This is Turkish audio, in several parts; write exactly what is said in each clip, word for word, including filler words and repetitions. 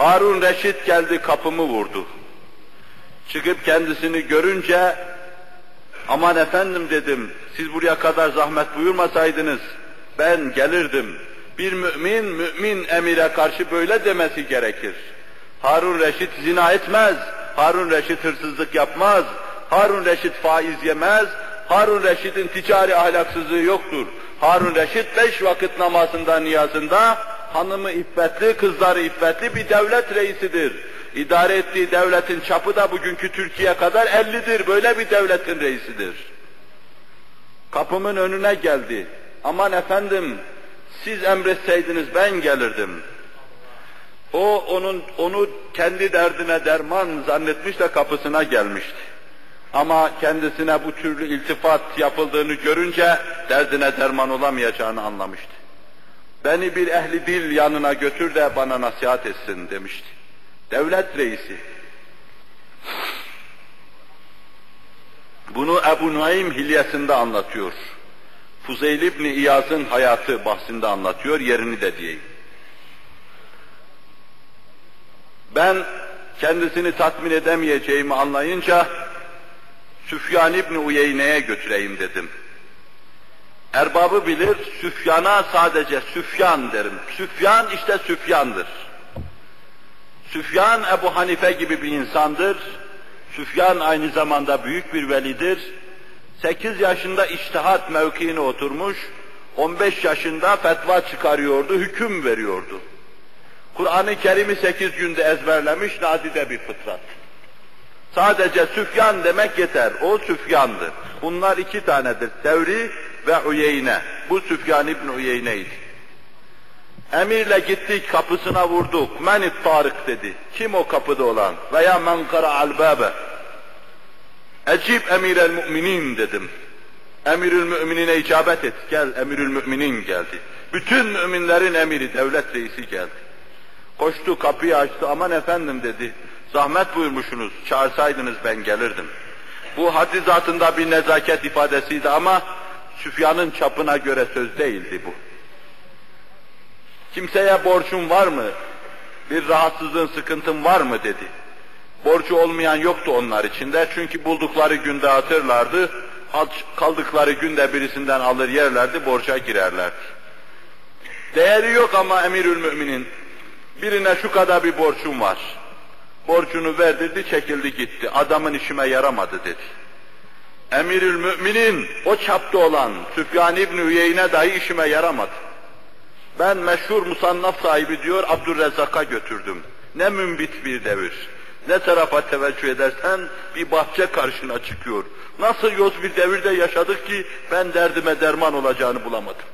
Harun Reşit geldi, kapımı vurdu. Çıkıp kendisini görünce, aman efendim dedim, siz buraya kadar zahmet buyurmasaydınız, ben gelirdim. Bir mümin, mümin emire karşı böyle demesi gerekir. Harun Reşit zina etmez, Harun Reşit hırsızlık yapmaz, Harun Reşit faiz yemez, Harun Reşit'in ticari ahlaksızlığı yoktur. Harun Reşit beş vakit namazında, niyazında, hanımı iffetli, kızları iffetli bir devlet reisidir. İdare ettiği devletin çapı da bugünkü Türkiye kadar ellidir, böyle bir devletin reisidir. Kapımın önüne geldi. Aman efendim, siz emretseydiniz ben gelirdim. O, onun, onu kendi derdine derman zannetmiş de kapısına gelmişti. Ama kendisine bu türlü iltifat yapıldığını görünce derdine derman olamayacağını anlamıştı. Beni bir ehli dil yanına götür de bana nasihat etsin demişti. Devlet reisi. Bunu Ebu Nuaym Hilyesinde anlatıyor. Fuzeyl İbni İyaz'ın hayatı bahsinde anlatıyor, yerini de diyeyim. Ben kendisini tatmin edemeyeceğimi anlayınca Süfyan İbni Uyeyne'ye götüreyim dedim. Erbabı bilir, Süfyan'a sadece Süfyan derim. Süfyan işte Süfyan'dır. Süfyan Ebu Hanife gibi bir insandır. Süfyan aynı zamanda büyük bir velidir. Sekiz yaşında içtihat mevkiine oturmuş, on beş yaşında fetva çıkarıyordu, hüküm veriyordu. Kur'an-ı Kerim'i sekiz günde ezberlemiş, nadide bir fıtrat. Sadece Süfyan demek yeter, o Süfyan'dır. Bunlar iki tanedir, Sevri ve Uyeyne. Bu Süfyan İbni Uyeyne'ydi. Emirle gittik, kapısına vurduk. Menit Tarık dedi. Kim o kapıda olan? Veya men kara'al bâbe. Ecib emirel müminin dedim. Emirül müminine icabet et. Gel, emirül müminin geldi. Bütün müminlerin emiri, devlet reisi geldi. Koştu, kapıyı açtı. Aman efendim dedi. Zahmet buyurmuşsunuz. Çağırsaydınız ben gelirdim. Bu haddi zatında bir nezaket ifadesiydi ama Süfyan'ın çapına göre söz değildi bu. Kimseye borcun var mı? Bir rahatsızlığın, sıkıntın var mı dedi. Borcu olmayan yoktu onlar içinde. Çünkü buldukları gün dağıtırlardı. Kaldıkları günde birisinden alır yerlerdi, borca girerlerdi. Değeri yok ama emirül müminin. Birine şu kadar bir borcum var. Borcunu verdirdi, çekildi gitti. Adamın işime yaramadı dedi. Emirül müminin o çapta olan Süfyan İbni Üyeyne dahi işime yaramadı. Ben meşhur musannaf sahibi diyor, Abdurrezzak'a götürdüm. Ne mümbit bir devir. Ne tarafa teveccüh edersen bir bahçe karşına çıkıyor. Nasıl yoz bir devirde yaşadık ki ben derdime derman olacağını bulamadım.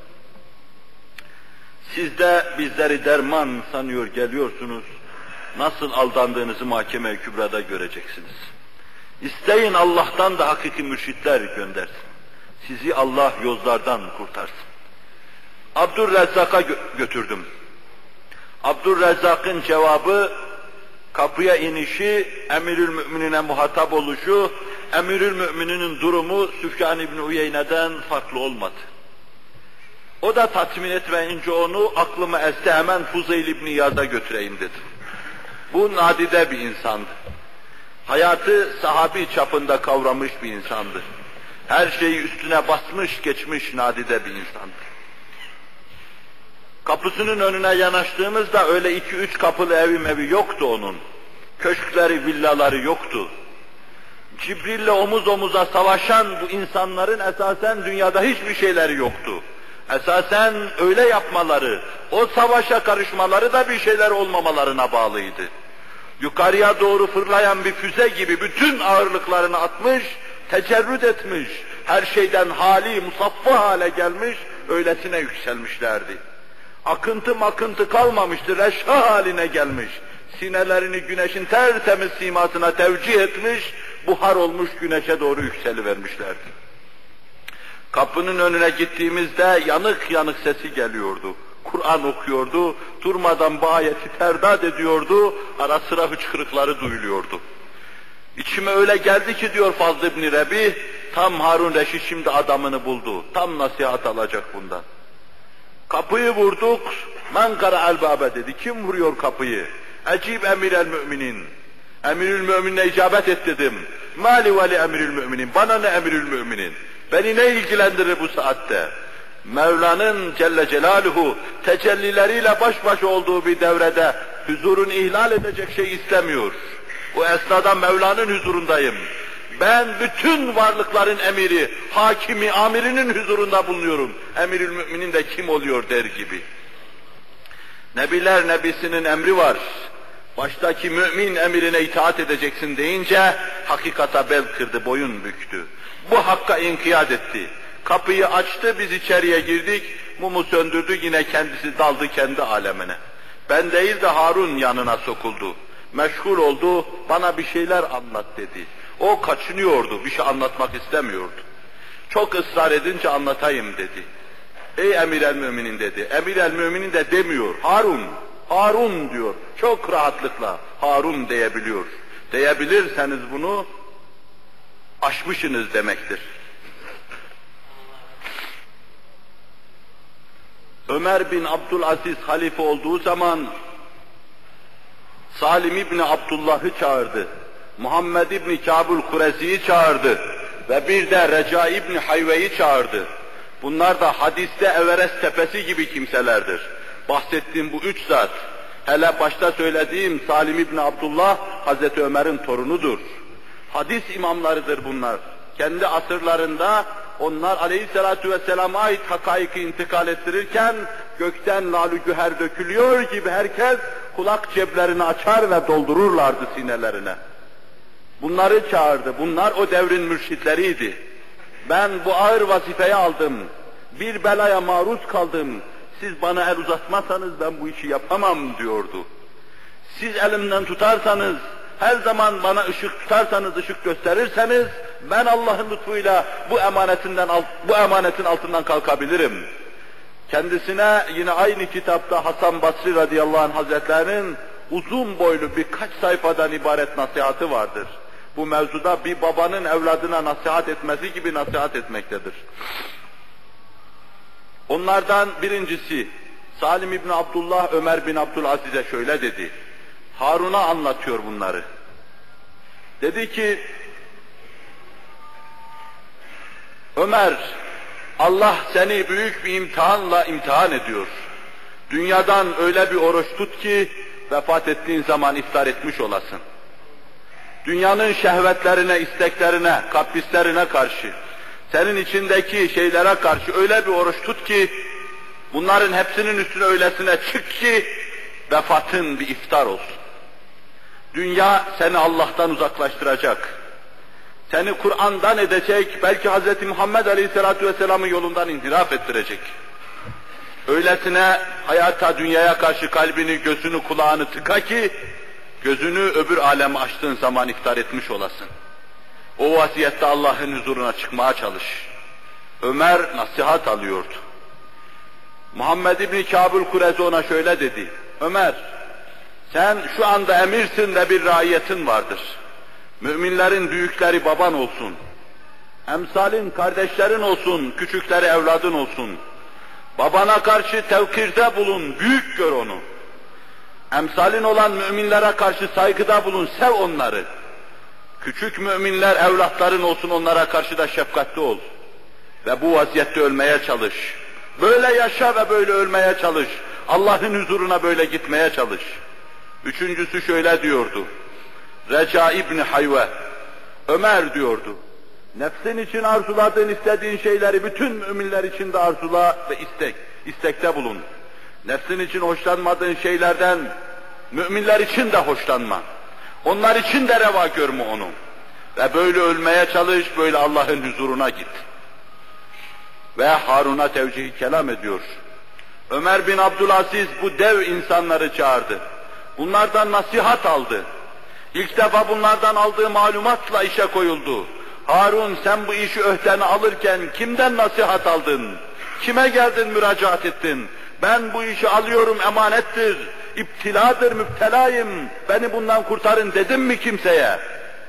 Siz de bizleri derman sanıyor geliyorsunuz. Nasıl aldandığınızı mahkeme-i kübrada göreceksiniz. İsteyin Allah'tan da hakiki mürşitler göndersin. Sizi Allah yozlardan kurtarsın. Abdurrezzak'a gö götürdüm. Abdurrezzak'ın cevabı, kapıya inişi, emirül müminine muhatap oluşu, emirül mümininin durumu Süfyan İbni Uyeyne'den farklı olmadı. O da tatmin etmeyince onu aklıma esti, hemen Fuzeyl İbni İyaz'a götüreyim dedim. Bu nadide bir insandı. Hayatı sahabi çapında kavramış bir insandı. Her şeyi üstüne basmış geçmiş nadide bir insandı. Kapısının önüne yanaştığımızda öyle iki üç kapılı evi mevi yoktu onun. Köşkleri, villaları yoktu. Cibril'le omuz omuza savaşan bu insanların esasen dünyada hiçbir şeyleri yoktu. Esasen öyle yapmaları, o savaşa karışmaları da bir şeyler olmamalarına bağlıydı. Yukarıya doğru fırlayan bir füze gibi bütün ağırlıklarını atmış, tecerrüt etmiş, her şeyden hali, musaffa hale gelmiş, öylesine yükselmişlerdi. Akıntı makıntı kalmamıştı, reşha haline gelmiş. Sinelerini güneşin tertemiz simasına tevcih etmiş, buhar olmuş güneşe doğru yükselivermişlerdi. Kapının önüne gittiğimizde yanık yanık sesi geliyordu. Kur'an okuyordu, durmadan bu ayeti terdad ediyordu, ara sıra hıçkırıkları duyuluyordu. İçime öyle geldi ki diyor Fazıl İbni Rebi, tam Harun Reşit şimdi adamını buldu, tam nasihat alacak bundan. Kapıyı vurduk, men kara'al bâbe dedi, kim vuruyor kapıyı? Ecib emirel müminin. Emirül müminine icabet et dedim. Mali veli emirül müminin. Bana ne emirül müminin? Beni ne ilgilendirir bu saatte? Mevla'nın Celle Celaluhu tecellileriyle baş başa olduğu bir devrede huzurunu ihlal edecek şey istemiyor. Bu esnada Mevla'nın huzurundayım. Ben bütün varlıkların emiri, hakimi, amirinin huzurunda bulunuyorum. Emirül müminin de kim oluyor der gibi. Nebiler Nebisi'nin emri var. Baştaki mümin emirine itaat edeceksin deyince hakikata bel kırdı, boyun büktü. Bu hakka inkiyat etti. Kapıyı açtı, biz içeriye girdik, mumu söndürdü, yine kendisi daldı kendi alemine. Ben değil de Harun yanına sokuldu. Meşgul oldu, bana bir şeyler anlat dedi. O kaçınıyordu, bir şey anlatmak istemiyordu. Çok ısrar edince anlatayım dedi. Ey emir el müminin dedi. Emir el müminin de demiyor, Harun, Harun diyor. Çok rahatlıkla Harun diyebiliyor. Diyebilirseniz bunu aşmışsınız demektir. Ömer bin Abdülaziz halife olduğu zaman Salim İbni Abdullah'ı çağırdı. Muhammed İbni Kâbul Kurezi'yi çağırdı. Ve bir de Reca İbni Hayve'yi çağırdı. Bunlar da hadiste Everest tepesi gibi kimselerdir. Bahsettiğim bu üç zat, hele başta söylediğim Salim İbni Abdullah, Hazreti Ömer'in torunudur. Hadis imamlarıdır bunlar. Kendi asırlarında onlar aleyhissalatu vesselam'a ait hakaiki intikal ettirirken gökten lalü güher dökülüyor gibi herkes kulak ceplerini açar ve doldururlardı sinelerine. Bunları çağırdı. Bunlar o devrin mürşitleriydi. Ben bu ağır vazifeyi aldım. Bir belaya maruz kaldım. Siz bana el uzatmazsanız ben bu işi yapamam diyordu. Siz elimden tutarsanız, her zaman bana ışık tutarsanız, ışık gösterirseniz, ben Allah'ın lütfuyla bu emanetinden bu emanetin altından kalkabilirim. Kendisine yine aynı kitapta Hasan Basri radıyallahu anh hazretlerinin uzun boylu birkaç sayfadan ibaret nasihatı vardır. Bu mevzuda bir babanın evladına nasihat etmesi gibi nasihat etmektedir. Onlardan birincisi, Salim İbni Abdullah Ömer bin Abdülaziz'e şöyle dedi. Harun'a anlatıyor bunları. Dedi ki, Ömer, Allah seni büyük bir imtihanla imtihan ediyor. Dünyadan öyle bir oruç tut ki, vefat ettiğin zaman iftar etmiş olasın. Dünyanın şehvetlerine, isteklerine, kaprislerine karşı, senin içindeki şeylere karşı öyle bir oruç tut ki, bunların hepsinin üstüne öylesine çık ki, vefatın bir iftar olsun. Dünya seni Allah'tan uzaklaştıracak. Seni Kur'an'dan edecek, belki Hz. Muhammed Aleyhisselatü Vesselam'ın yolundan inhiraf ettirecek. Öylesine hayata, dünyaya karşı kalbini, gözünü, kulağını tıka ki, gözünü öbür aleme açtığın zaman iftar etmiş olasın. O vaziyette Allah'ın huzuruna çıkmaya çalış. Ömer nasihat alıyordu. Muhammed İbni Kâbul Kurezi ona şöyle dedi. Ömer, sen şu anda emirsin ve bir raiyetin vardır. Müminlerin büyükleri baban olsun. Emsalin kardeşlerin olsun, küçükleri evladın olsun. Babana karşı tevkirde bulun, büyük gör onu. Emsalin olan müminlere karşı saygıda bulun, sev onları. Küçük müminler evlatların olsun, onlara karşı da şefkatli ol. Ve bu vaziyette ölmeye çalış. Böyle yaşa ve böyle ölmeye çalış. Allah'ın huzuruna böyle gitmeye çalış. Üçüncüsü şöyle diyordu. Reca İbni Hayve, Ömer diyordu. Nefsin için arzuladığın, istediğin şeyleri bütün müminler için de arzula ve istek, istekte bulun. Nefsin için hoşlanmadığın şeylerden müminler için de hoşlanma. Onlar için de reva görme onu. Ve böyle ölmeye çalış, böyle Allah'ın huzuruna git. Ve Harun'a tevcih-i kelam ediyor. Ömer bin Abdülaziz bu dev insanları çağırdı. Bunlardan nasihat aldı. İlk defa bunlardan aldığı malumatla işe koyuldu. Harun, sen bu işi öhdene alırken kimden nasihat aldın? Kime geldin, müracaat ettin? Ben bu işi alıyorum, emanettir, iptiladır, müptelayım, beni bundan kurtarın dedim mi kimseye?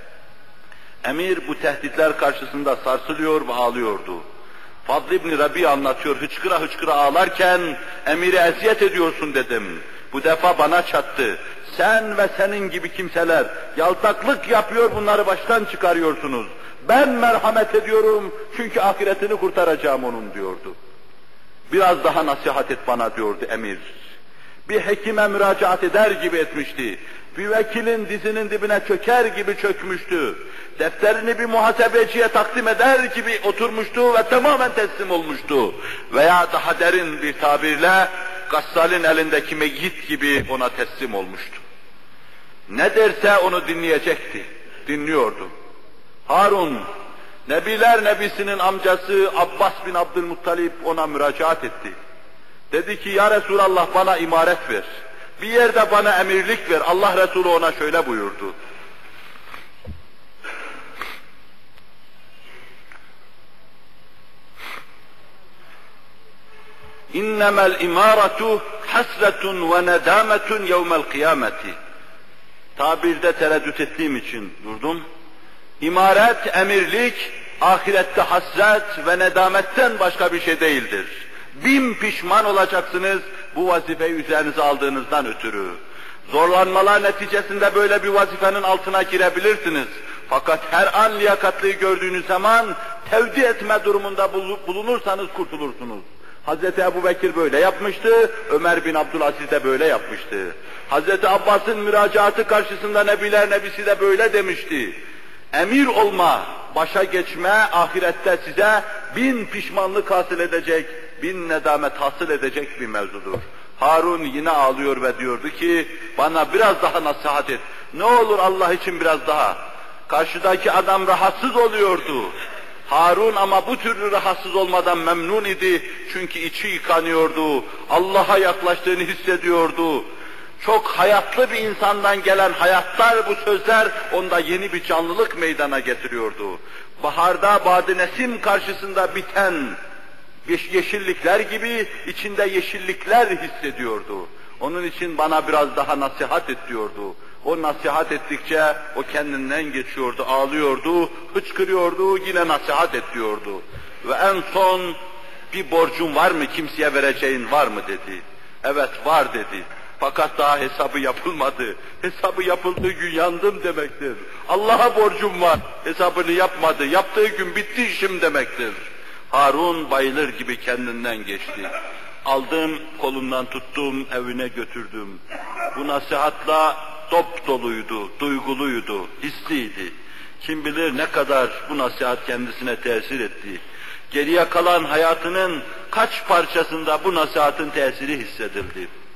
Emir bu tehditler karşısında sarsılıyor ve ağlıyordu. Fadl İbni Rabi anlatıyor, hıçkıra hıçkıra ağlarken, emiri eziyet ediyorsun dedim. Bu defa bana çattı. Sen ve senin gibi kimseler yaltaklık yapıyor, bunları baştan çıkarıyorsunuz. Ben merhamet ediyorum çünkü ahiretini kurtaracağım onun diyordu. Biraz daha nasihat et bana diyordu emir. Bir hekime müracaat eder gibi etmişti. Bir vekilin dizinin dibine çöker gibi çökmüştü. Defterini bir muhasebeciye takdim eder gibi oturmuştu ve tamamen teslim olmuştu. Veya daha derin bir tabirle gassalin elindeki meyyit gibi ona teslim olmuştu. Ne derse onu dinleyecekti, dinliyordu. Harun, Nebiler Nebisi'nin amcası Abbas bin Abdülmuttalip ona müracaat etti. Dedi ki, ya Resulallah bana imaret ver. Bir yerde bana emirlik ver. Allah Resulü ona şöyle buyurdu. İnnemel imaratu hasretun ve nedametun yevmel kıyameti. Tabirde tereddüt ettiğim için durdum. İmaret, emirlik, ahirette hasret ve nedametten başka bir şey değildir. Bin pişman olacaksınız bu vazifeyi üzerinize aldığınızdan ötürü. Zorlanmalar neticesinde böyle bir vazifenin altına girebilirsiniz. Fakat her an liyakatlıyı gördüğünüz zaman tevdi etme durumunda bulunursanız kurtulursunuz. Hazreti Ebubekir böyle yapmıştı, Ömer bin Abdülaziz de böyle yapmıştı. Hazreti Abbas'ın müracaatı karşısında Nebiler Nebisi de böyle demişti. Emir olma, başa geçme, ahirette size bin pişmanlık hasıl edecek, bin nedamet hasıl edecek bir mevzudur. Harun yine ağlıyor ve diyordu ki, bana biraz daha nasihat et. Ne olur Allah için biraz daha. Karşıdaki adam rahatsız oluyordu. Harun ama bu türlü rahatsız olmadan memnun idi. Çünkü içi yıkanıyordu. Allah'a yaklaştığını hissediyordu. Çok hayatlı bir insandan gelen hayatlar, bu sözler onda yeni bir canlılık meydana getiriyordu. Baharda Bad-ı Nesim karşısında biten yeşillikler gibi içinde yeşillikler hissediyordu. Onun için bana biraz daha nasihat et diyordu. O nasihat ettikçe o kendinden geçiyordu, ağlıyordu, hıçkırıyordu, yine nasihat et diyordu. Ve en son bir borcun var mı, kimseye vereceğin var mı dedi. Evet var dedi. Fakat daha hesabı yapılmadı. Hesabı yapıldığı gün yandım demektir. Allah'a borcum var, hesabını yapmadı. Yaptığı gün bitti işim demektir. Harun bayılır gibi kendinden geçti. Aldım, kolundan tuttum, evine götürdüm. Bu nasihatla dop doluydu, duyguluydu, hisliydi. Kim bilir ne kadar bu nasihat kendisine tesir etti. Geriye kalan hayatının kaç parçasında bu nasihatın tesiri hissedildi.